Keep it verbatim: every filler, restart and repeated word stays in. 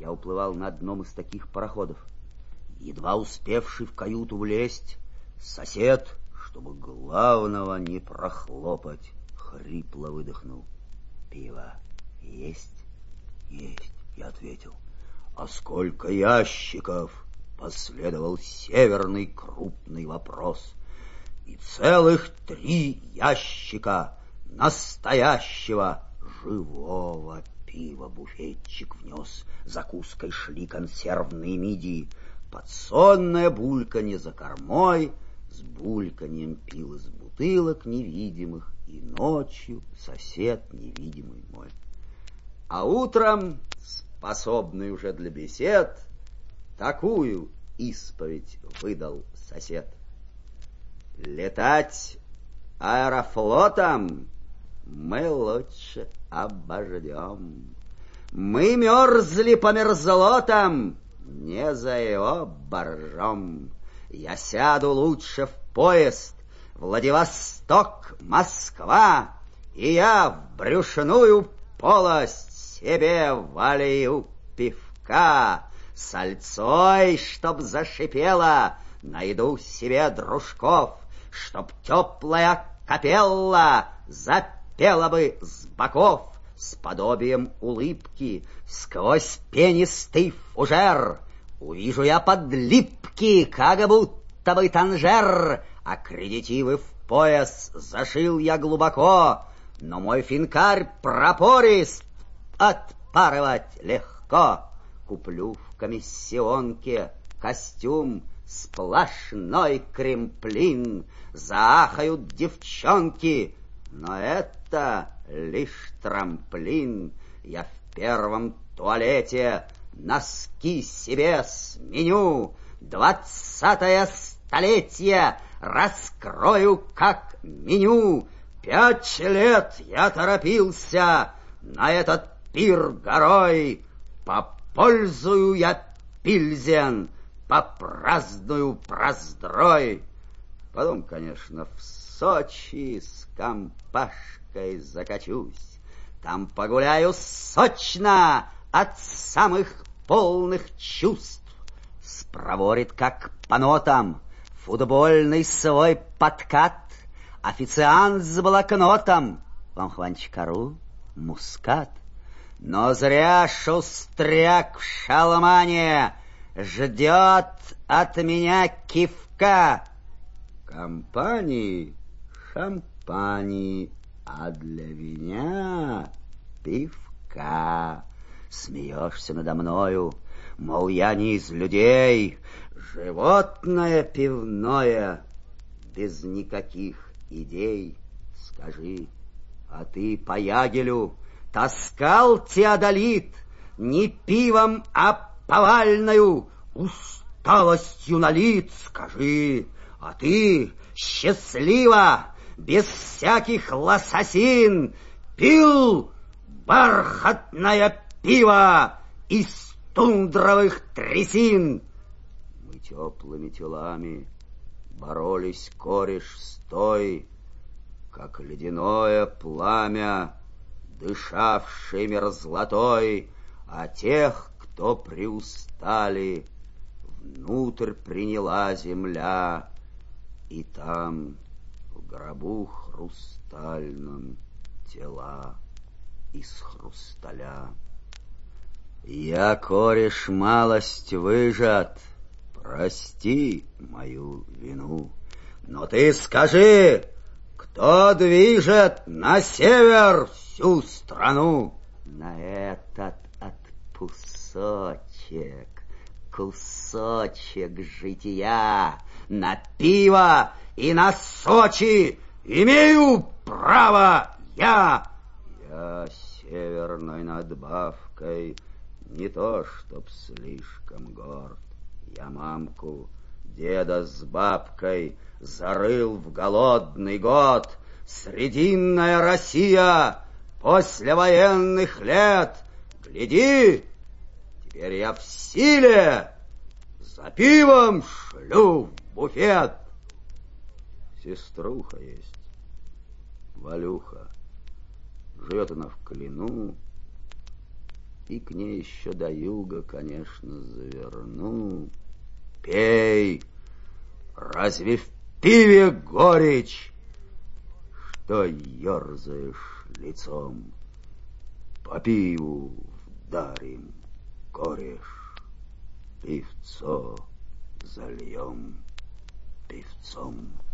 Я уплывал на одном из таких пароходов. Едва успевший в каюту влезть, сосед, чтобы главного не прохлопать, хрипло выдохнул: «Пиво есть?» «Есть», — я ответил. «А сколько ящиков?» — последовал северный крупный вопрос. И целых три ящика настоящего живого пива буфетчик внес. Закуской шли консервные мидии. Подсонное бульканье за кормой с бульканьем пил из бутылок невидимых, и ночью сосед невидимый мой. А утром, способный уже для бесед, такую исповедь выдал сосед: летать аэрофлотом мы лучше обождем. Мы мерзли по мерзлотам, не за его боржом. Я сяду лучше в поезд Владивосток, Москва, и я в брюшную полость себе волею пивка. Сальцой, чтоб зашипело, найду себе дружков, чтоб теплая капелла запела бы с боков. С подобием улыбки сквозь пенистый фужер увижу я подлипки, как будто бы танжер. Аккредитивы в пояс зашил я глубоко, но мой финкарь пропорист, отпарывать легко. Куплю в комиссионке костюм, сплошной кремплин. Заахают девчонки, но это лишь трамплин. Я в первом туалете носки себе сменю. Двадцатое столетие раскрою как меню. Пять лет я торопился на этот пир горой. Попользую я пильзен, попраздную проздрой. Потом, конечно, в Сочи с компашкой закачусь. Там погуляю сочно от самых полных чувств. Спроворит, как по нотам, футбольный свой подкат официант с блокнотом. Вам, Хванчикару, мускат. Но зря шустряк в шалмане ждет от меня кивка. Компании шампани, а для меня пивка. Смеешься надо мною, мол, я не из людей, животное пивное, без никаких идей. Скажи, а ты по ягелю таскал теодолит не пивом, а повальною усталостью на лиц? Скажи, а ты счастливо, без всяких лососин, пил бархатное пиво из тундровых трясин? Мы теплыми телами боролись кореш с той, как ледяное пламя, дышавшей мерзлотой, а тех, кто приустали, внутрь приняла земля, и там в гробу хрустальном тела из хрусталя. Я, кореш, малость выжат, прости мою вину, но ты скажи, кто движет на север всю страну? На этот отпусочек, кусочек жития, на пиво и на Сочи имею право я. Я северной надбавкой не то чтоб слишком горд. Я мамку, деда с бабкой зарыл в голодный год. Срединная Россия после военных лет, гляди, теперь я в силе, за пивом шлю в буфет. Сеструха есть, Валюха, живет она в Клину, и к ней еще до юга, конечно, заверну. Пей, разве в пиве горечь, что ерзаешь лицом? По пиву вдарим кореш, пивцо зальем певцом.